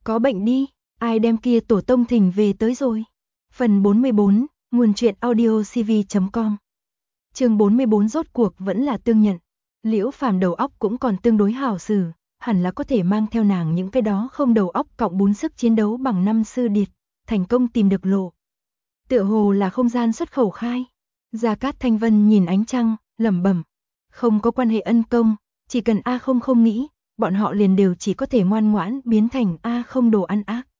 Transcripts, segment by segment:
Có bệnh đi, ai đem kia tổ tông thỉnh về tới rồi. Phần 44, nguồn truyện audiocv.com. Chương 44 rốt cuộc vẫn là tương nhận. Liễu Phàm đầu óc cũng còn tương đối hảo xử, hẳn là có thể mang theo nàng những cái đó không đầu óc cộng 4 sức chiến đấu bằng 5 sư điệt, thành công tìm được lộ. Tựa hồ là không gian xuất khẩu khai. Gia Cát Thanh Vân nhìn ánh trăng, lẩm bẩm, không có quan hệ ân công, chỉ cần A không không nghĩ, bọn họ liền đều chỉ có thể ngoan ngoãn biến thành A không đồ ăn ác.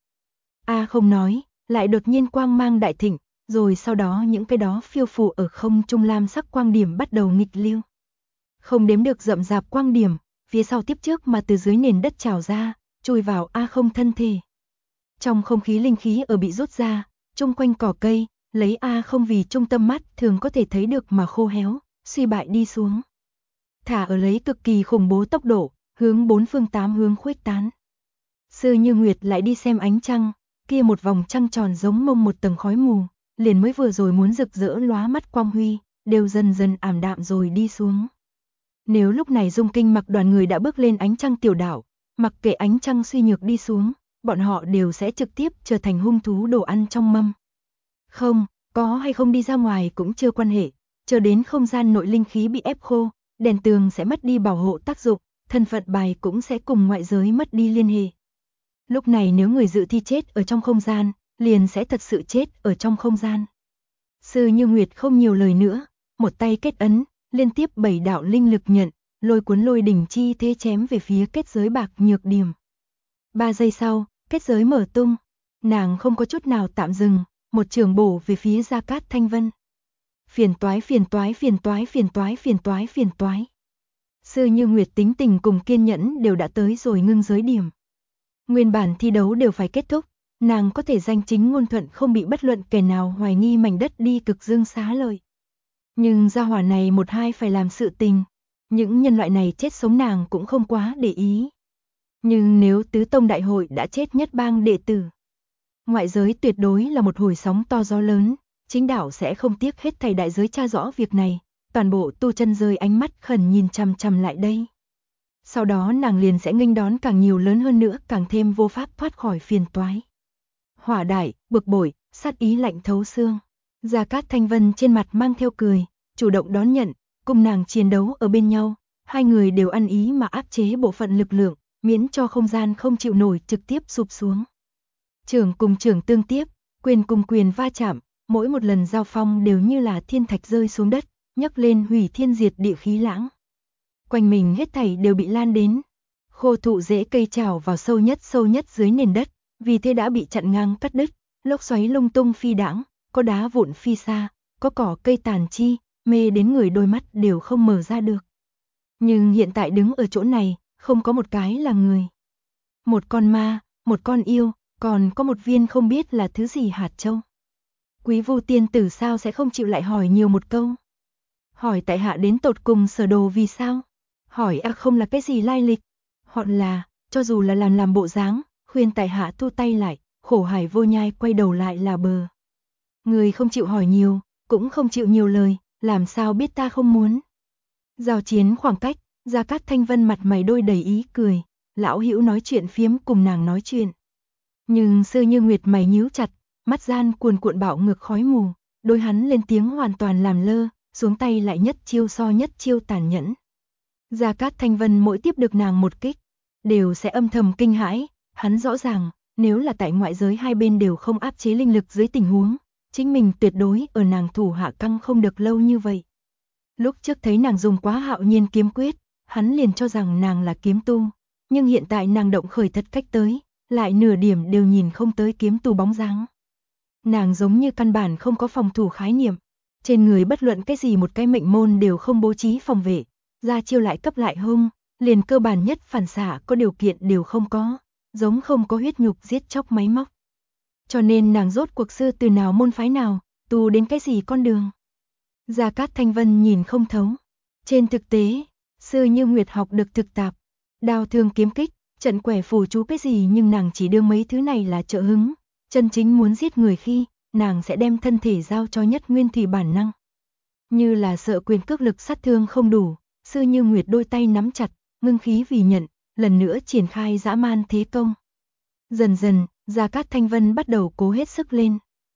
A không nói, lại đột nhiên quang mang đại thịnh, rồi sau đó những cái đó phiêu phù ở không trung lam sắc quang điểm bắt đầu nghịch lưu. Không đếm được rậm rạp quang điểm, phía sau tiếp trước mà từ dưới nền đất trào ra, chui vào A không thân thể. Trong không khí linh khí ở bị rút ra, chung quanh cỏ cây, lấy A không vì trung tâm mắt thường có thể thấy được mà khô héo, suy bại đi xuống. Thả ở lấy cực kỳ khủng bố tốc độ, hướng 4 phương 8 hướng khuếch tán. Sư Như Nguyệt lại đi xem ánh trăng, kia một vòng trăng tròn giống mông một tầng khói mù, liền mới vừa rồi muốn rực rỡ lóa mắt quang huy, đều dần dần ảm đạm rồi đi xuống. Nếu lúc này Dung Kinh Mặc đoàn người đã bước lên ánh trăng tiểu đảo, mặc kệ ánh trăng suy nhược đi xuống, bọn họ đều sẽ trực tiếp trở thành hung thú đồ ăn trong mâm. Không, có hay không đi ra ngoài cũng chưa quan hệ, chờ đến không gian nội linh khí bị ép khô, đèn tường sẽ mất đi bảo hộ tác dụng, thân phận bài cũng sẽ cùng ngoại giới mất đi liên hệ. Lúc này nếu người dự thi chết ở trong không gian, liền sẽ thật sự chết ở trong không gian. Sư Như Nguyệt không nhiều lời nữa, một tay kết ấn, liên tiếp 7 đạo linh lực nhận, lôi cuốn lôi đỉnh chi thế chém về phía kết giới bạc nhược điểm. 3 giây sau, kết giới mở tung, nàng không có chút nào tạm dừng, một trường bổ về phía Gia Cát Thanh Vân. Phiền toái phiền toái phiền toái phiền toái phiền toái phiền toái. Sư Như Nguyệt tính tình cùng kiên nhẫn đều đã tới rồi ngưng giới điểm. Nguyên bản thi đấu đều phải kết thúc, nàng có thể danh chính ngôn thuận không bị bất luận kẻ nào hoài nghi mảnh đất đi cực dương xá lợi. Nhưng gia hỏa này một hai phải làm sự tình, những nhân loại này chết sống nàng cũng không quá để ý. Nhưng nếu tứ tông đại hội đã chết nhất bang đệ tử, ngoại giới tuyệt đối là một hồi sóng to gió lớn, chính đạo sẽ không tiếc hết thảy đại giới tra rõ việc này, toàn bộ tu chân rơi ánh mắt khẩn nhìn chằm chằm lại đây. Sau đó nàng liền sẽ nghênh đón càng nhiều lớn hơn nữa, càng thêm vô pháp thoát khỏi phiền toái. Hỏa đại, bực bội, sát ý lạnh thấu xương. Gia Cát Thanh Vân trên mặt mang theo cười, chủ động đón nhận, cùng nàng chiến đấu ở bên nhau, hai người đều ăn ý mà áp chế bộ phận lực lượng, miễn cho không gian không chịu nổi trực tiếp sụp xuống. Trưởng cùng trưởng tương tiếp, quyền cùng quyền va chạm, mỗi một lần giao phong đều như là thiên thạch rơi xuống đất, nhấc lên hủy thiên diệt địa khí lãng. Quanh mình hết thảy đều bị lan đến. Khô thụ rễ cây trào vào sâu nhất dưới nền đất, vì thế đã bị chặn ngang cắt đứt, lốc xoáy lung tung phi đãng, có đá vụn phi xa, có cỏ cây tàn chi, mê đến người đôi mắt đều không mở ra được. Nhưng hiện tại đứng ở chỗ này, không có một cái là người. Một con ma, một con yêu, còn có một viên không biết là thứ gì hạt châu. Quý Vu tiên tử sao sẽ không chịu lại hỏi nhiều một câu? Hỏi tại hạ đến tột cùng sở đồ vì sao? Hỏi không là cái gì lai lịch? Hoặc là, cho dù là làm bộ dáng, khuyên tại hạ thu tay lại, khổ hải vô nhai quay đầu lại là bờ. Người không chịu hỏi nhiều, cũng không chịu nhiều lời, làm sao biết ta không muốn? Giao chiến khoảng cách, Gia Cát Thanh Vân mặt mày đôi đầy ý cười, lão hữu nói chuyện phiếm cùng nàng nói chuyện. Nhưng Sư Như Nguyệt mày nhíu chặt, mắt gian cuồn cuộn bạo ngược khói mù, đôi hắn lên tiếng hoàn toàn làm lơ, xuống tay lại nhất chiêu so nhất chiêu tàn nhẫn. Gia Cát Thanh Vân mỗi tiếp được nàng một kích, đều sẽ âm thầm kinh hãi, hắn rõ ràng, nếu là tại ngoại giới hai bên đều không áp chế linh lực dưới tình huống, chính mình tuyệt đối ở nàng thủ hạ căng không được lâu như vậy. Lúc trước thấy nàng dùng quá hạo nhiên kiếm quyết, hắn liền cho rằng nàng là kiếm tu, nhưng hiện tại nàng động khởi thật cách tới, lại nửa điểm đều nhìn không tới kiếm tu bóng dáng. Nàng giống như căn bản không có phòng thủ khái niệm, trên người bất luận cái gì một cái mệnh môn đều không bố trí phòng vệ, ra chiêu lại cấp lại hung, liền cơ bản nhất phản xạ có điều kiện đều không có, giống không có huyết nhục giết chóc máy móc. Cho nên nàng rốt cuộc sư từ nào môn phái nào, tu đến cái gì con đường. Gia Cát Thanh Vân nhìn không thấu. Trên thực tế, Sư Như Nguyệt học được thực tạp, đao thương kiếm kích, trận quẻ phù chú cái gì, nhưng nàng chỉ đưa mấy thứ này là trợ hứng, chân chính muốn giết người khi, nàng sẽ đem thân thể giao cho nhất nguyên thủy bản năng. Như là sợ quyền cước lực sát thương không đủ, Sư Như Nguyệt đôi tay nắm chặt, ngưng khí vì nhận, lần nữa triển khai dã man thế công. Dần dần, Gia Cát Thanh Vân bắt đầu cố hết sức lên.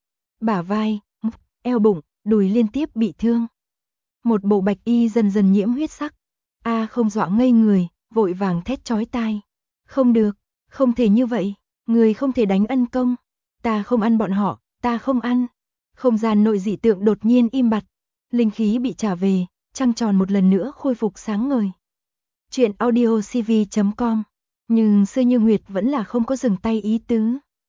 Bả vai, eo bụng, đùi liên tiếp bị thương. Một bộ bạch y dần dần nhiễm huyết sắc. Không dọa ngây người, vội vàng thét chói tai. Không được, không thể như vậy, người không thể đánh ân công. Ta không ăn bọn họ, ta không ăn. Không gian nội dị tượng đột nhiên im bặt. Linh khí bị trả về, trăng tròn một lần nữa khôi phục sáng ngời. Chuyện audiocv.com. Nhưng Sư Như Nguyệt vẫn là không có dừng tay ý tứ.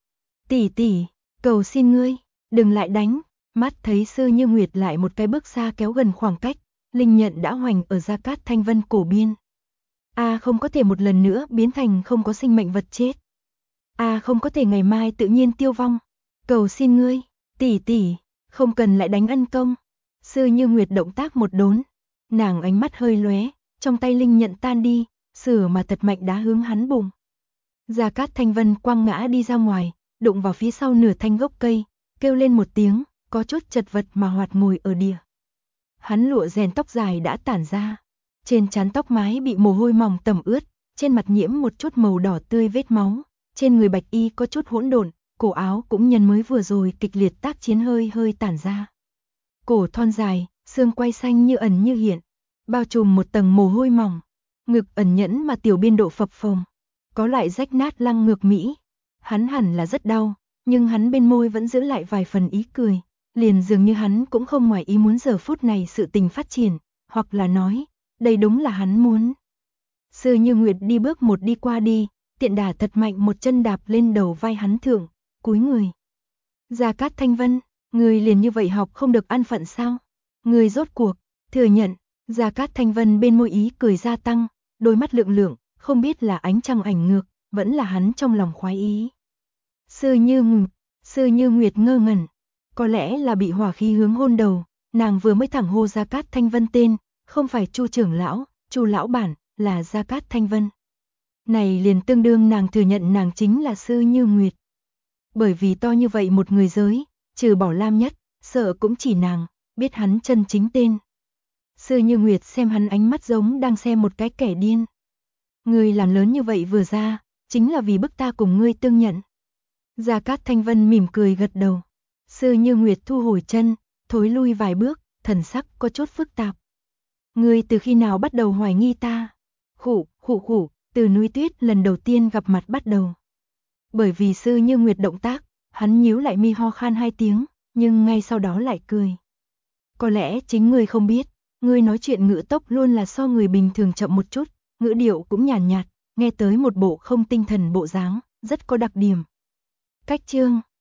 Tỷ tỷ, cầu xin ngươi, đừng lại đánh. Mắt thấy Sư Như Nguyệt lại một cái bước xa kéo gần khoảng cách, linh nhận đã hoành ở Gia Cát Thanh Vân cổ biên. Không có thể một lần nữa biến thành không có sinh mệnh vật chết. Không có thể ngày mai tự nhiên tiêu vong. Cầu xin ngươi, tỷ tỷ, không cần lại đánh ân công. Sư Như Nguyệt động tác một đốn, nàng ánh mắt hơi lóe, trong tay linh nhận tan đi, sửa mà thật mạnh đá hướng hắn bụng. Gia Cát Thanh Vân quăng ngã đi ra ngoài, đụng vào phía sau nửa thanh gốc cây, kêu lên một tiếng, có chút chật vật mà hoạt ngồi ở địa. Hắn lụa rèn tóc dài đã tản ra, trên trán tóc mái bị mồ hôi mỏng tẩm ướt, trên mặt nhiễm một chút màu đỏ tươi vết máu, trên người bạch y có chút hỗn độn, cổ áo cũng nhân mới vừa rồi kịch liệt tác chiến hơi hơi tản ra. Cổ thon dài, xương quai xanh như ẩn như hiện, bao trùm một tầng mồ hôi mỏng, ngực ẩn nhẫn mà tiểu biên độ phập phồng, có loại rách nát lăng ngược mỹ. Hắn hẳn là rất đau, nhưng hắn bên môi vẫn giữ lại vài phần ý cười, liền dường như hắn cũng không ngoài ý muốn giờ phút này sự tình phát triển, hoặc là nói, đây đúng là hắn muốn. Sư Như Nguyệt đi bước một đi qua đi, tiện đà thật mạnh một chân đạp lên đầu vai hắn thượng, cúi người. Gia Cát Thanh Vân, người liền như vậy học không được an phận sao? Người rốt cuộc, thừa nhận. Gia Cát Thanh Vân bên môi ý cười gia tăng, đôi mắt lượng lượng, không biết là ánh trăng ảnh ngược, vẫn là hắn trong lòng khoái ý. Sư Như Nguyệt ngơ ngẩn, có lẽ là bị hỏa khí hướng hôn đầu, nàng vừa mới thẳng hô Gia Cát Thanh Vân tên, không phải Chu trưởng lão, Chu lão bản, là Gia Cát Thanh Vân. Này liền tương đương nàng thừa nhận nàng chính là Sư Như Nguyệt. Bởi vì to như vậy một người giới, trừ bỏ Lam Nhất, sợ cũng chỉ nàng biết hắn chân chính tên. Sư Như Nguyệt xem hắn ánh mắt giống đang xem một cái kẻ điên. Ngươi làm lớn như vậy vừa ra, chính là vì bức ta cùng ngươi tương nhận. Gia Cát Thanh Vân mỉm cười gật đầu. Sư Như Nguyệt thu hồi chân, thối lui vài bước, thần sắc có chút phức tạp. Ngươi từ khi nào bắt đầu hoài nghi ta? Khụ, từ núi tuyết lần đầu tiên gặp mặt bắt đầu. Bởi vì Sư Như Nguyệt động tác, hắn nhíu lại mi ho khan hai tiếng, nhưng ngay sau đó lại cười. Có lẽ chính ngươi không biết, ngươi nói chuyện ngữ tốc luôn là so người bình thường chậm một chút, ngữ điệu cũng nhàn nhạt, nghe tới một bộ không tinh thần bộ dáng, rất có đặc điểm. Cách chương